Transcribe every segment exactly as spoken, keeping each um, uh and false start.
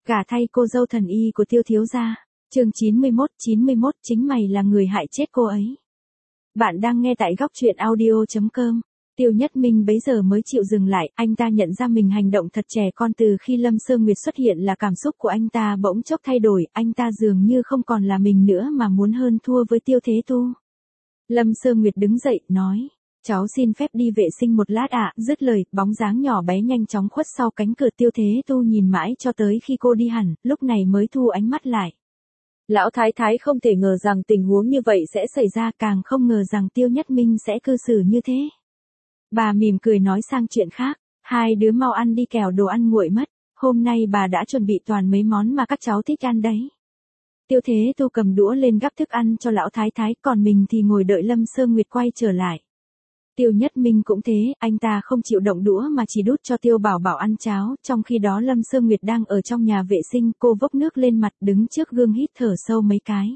Gả thay cô dâu thần y của Tiêu thiếu gia. Chương chín mươi mốt, chín mươi mốt chính mày là người hại chết cô ấy. Bạn đang nghe tại góc truyện audio chấm com. Tiêu Nhất Minh bấy giờ mới chịu dừng lại, anh ta nhận ra mình hành động thật trẻ con từ khi Lâm Sơ Nguyệt xuất hiện là cảm xúc của anh ta bỗng chốc thay đổi, anh ta dường như không còn là mình nữa mà muốn hơn thua với Tiêu Thế Tu. Lâm Sơ Nguyệt đứng dậy, nói, cháu xin phép đi vệ sinh một lát ạ, dứt lời, bóng dáng nhỏ bé nhanh chóng khuất sau cánh cửa. Tiêu Thế Tu nhìn mãi cho tới khi cô đi hẳn, lúc này mới thu ánh mắt lại. Lão Thái Thái không thể ngờ rằng tình huống như vậy sẽ xảy ra, càng không ngờ rằng Tiêu Nhất Minh sẽ cư xử như thế. Bà mỉm cười nói sang chuyện khác, hai đứa mau ăn đi kẻo đồ ăn nguội mất, hôm nay bà đã chuẩn bị toàn mấy món mà các cháu thích ăn đấy. Tiêu Thế Tu cầm đũa lên gắp thức ăn cho Lão Thái Thái, còn mình thì ngồi đợi Lâm Sơ Nguyệt quay trở lại. Tiêu Nhất Minh cũng thế, anh ta không chịu động đũa mà chỉ đút cho Tiêu Bảo Bảo ăn cháo, trong khi đó Lâm Sơ Nguyệt đang ở trong nhà vệ sinh, cô vốc nước lên mặt đứng trước gương hít thở sâu mấy cái.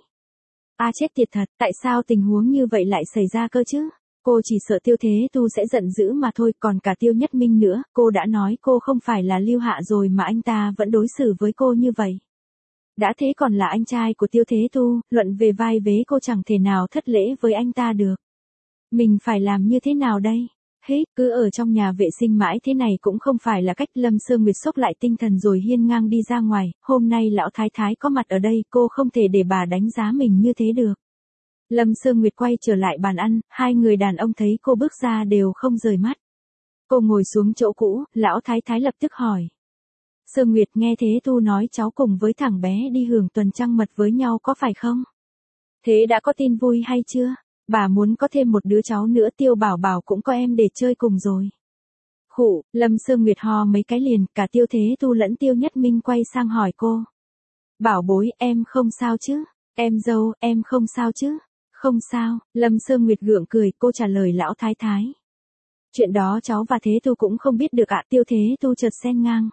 A à, chết tiệt thật, tại sao tình huống như vậy lại xảy ra cơ chứ? Cô chỉ sợ Tiêu Thế Tu sẽ giận dữ mà thôi, còn cả Tiêu Nhất Minh nữa, cô đã nói cô không phải là Lưu Hạ rồi mà anh ta vẫn đối xử với cô như vậy. Đã thế còn là anh trai của Tiêu Thế Tu, luận về vai vế cô chẳng thể nào thất lễ với anh ta được. Mình phải làm như thế nào đây? Hế, cứ ở trong nhà vệ sinh mãi thế này cũng không phải là cách. Lâm Sơ Nguyệt xốc lại tinh thần rồi hiên ngang đi ra ngoài, hôm nay Lão Thái Thái có mặt ở đây, cô không thể để bà đánh giá mình như thế được. Lâm Sơ Nguyệt quay trở lại bàn ăn, hai người đàn ông thấy cô bước ra đều không rời mắt. Cô ngồi xuống chỗ cũ, Lão Thái Thái lập tức hỏi. Sơ Nguyệt, nghe Thế Tu nói cháu cùng với thằng bé đi hưởng tuần trăng mật với nhau có phải không? Thế đã có tin vui hay chưa? Bà muốn có thêm một đứa cháu nữa, Tiêu Bảo Bảo cũng có em để chơi cùng rồi. Khụ, Lâm Sơ Nguyệt ho mấy cái liền, cả Tiêu Thế Tu lẫn Tiêu Nhất Minh quay sang hỏi cô. Bảo bối, em không sao chứ? Em dâu, em không sao chứ? Không sao, Lâm Sơ Nguyệt gượng cười, cô trả lời Lão Thái Thái. Chuyện đó cháu và Thế Tu cũng không biết được ạ. Tiêu Thế Tu chợt xen ngang.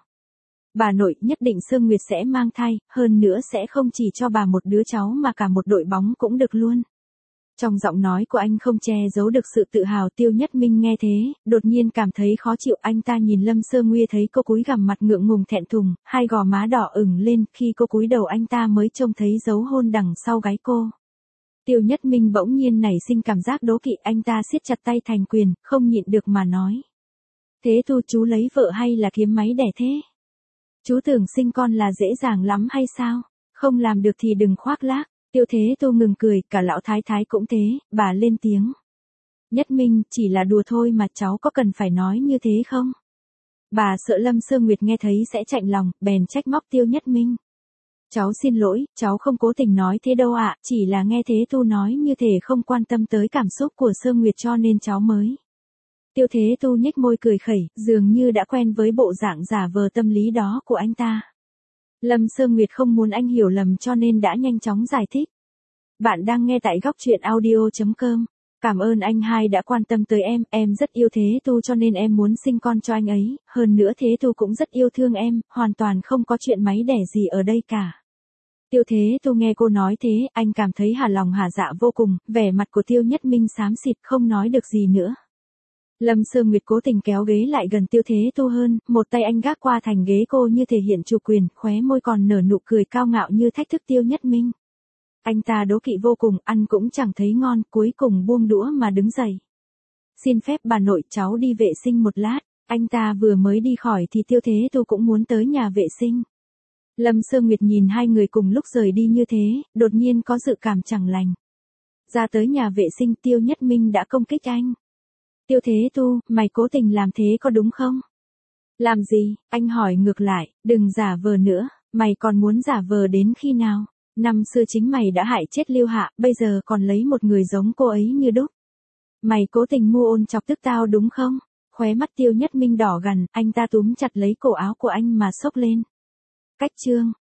Bà nội, nhất định Sơ Nguyệt sẽ mang thai, hơn nữa sẽ không chỉ cho bà một đứa cháu mà cả một đội bóng cũng được luôn. Trong giọng nói của anh không che giấu được sự tự hào. Tiêu Nhất Minh nghe thế, đột nhiên cảm thấy khó chịu, anh ta nhìn Lâm Sơ Nguyệt thấy cô cúi gằm mặt ngượng ngùng thẹn thùng, hai gò má đỏ ửng lên, khi cô cúi đầu anh ta mới trông thấy dấu hôn đằng sau gáy cô. Tiêu Nhất Minh bỗng nhiên nảy sinh cảm giác đố kỵ, anh ta siết chặt tay thành quyền, không nhịn được mà nói. Thế Tu, chú lấy vợ hay là kiếm máy đẻ thế? Chú tưởng sinh con là dễ dàng lắm hay sao? Không làm được thì đừng khoác lác. Tiêu Thế Tu ngừng cười, cả Lão Thái Thái cũng thế, bà lên tiếng. Nhất Minh, chỉ là đùa thôi mà, cháu có cần phải nói như thế không? Bà sợ Lâm Sơ Nguyệt nghe thấy sẽ chạnh lòng, bèn trách móc Tiêu Nhất Minh. Cháu xin lỗi, cháu không cố tình nói thế đâu ạ, chỉ là nghe Thế Tu nói như thể không quan tâm tới cảm xúc của Sơ Nguyệt cho nên cháu mới. Tiêu Thế Tu nhếch môi cười khẩy, dường như đã quen với bộ dạng giả vờ tâm lý đó của anh ta. Lâm Sơ Nguyệt không muốn anh hiểu lầm cho nên đã nhanh chóng giải thích. Bạn đang nghe tại góc truyện audio chấm com. Cảm ơn anh hai đã quan tâm tới em, em rất yêu Thế Tu cho nên em muốn sinh con cho anh ấy, hơn nữa Thế Tu cũng rất yêu thương em, hoàn toàn không có chuyện máy đẻ gì ở đây cả. Tiêu Thế Tu nghe cô nói thế, anh cảm thấy hả lòng hả dạ vô cùng, vẻ mặt của Tiêu Nhất Minh xám xịt không nói được gì nữa. Lâm Sơ Nguyệt cố tình kéo ghế lại gần Tiêu Thế Tu hơn, một tay anh gác qua thành ghế cô như thể hiện chủ quyền, khóe môi còn nở nụ cười cao ngạo như thách thức Tiêu Nhất Minh. Anh ta đố kỵ vô cùng, ăn cũng chẳng thấy ngon, cuối cùng buông đũa mà đứng dậy. Xin phép bà nội, cháu đi vệ sinh một lát. Anh ta vừa mới đi khỏi thì Tiêu Thế Tu cũng muốn tới nhà vệ sinh. Lâm Sơ Nguyệt nhìn hai người cùng lúc rời đi như thế, đột nhiên có dự cảm chẳng lành. Ra tới nhà vệ sinh, Tiêu Nhất Minh đã công kích anh. Tiêu Thế Tu, mày cố tình làm thế có đúng không? Làm gì? Anh hỏi ngược lại, đừng giả vờ nữa, mày còn muốn giả vờ đến khi nào? Năm xưa chính mày đã hại chết Lưu Hạ, bây giờ còn lấy một người giống cô ấy như đúc. Mày cố tình mưu ôn chọc tức tao đúng không? Khóe mắt Tiêu Nhất Minh đỏ gằn, anh ta túm chặt lấy cổ áo của anh mà xốc lên. Cách chương.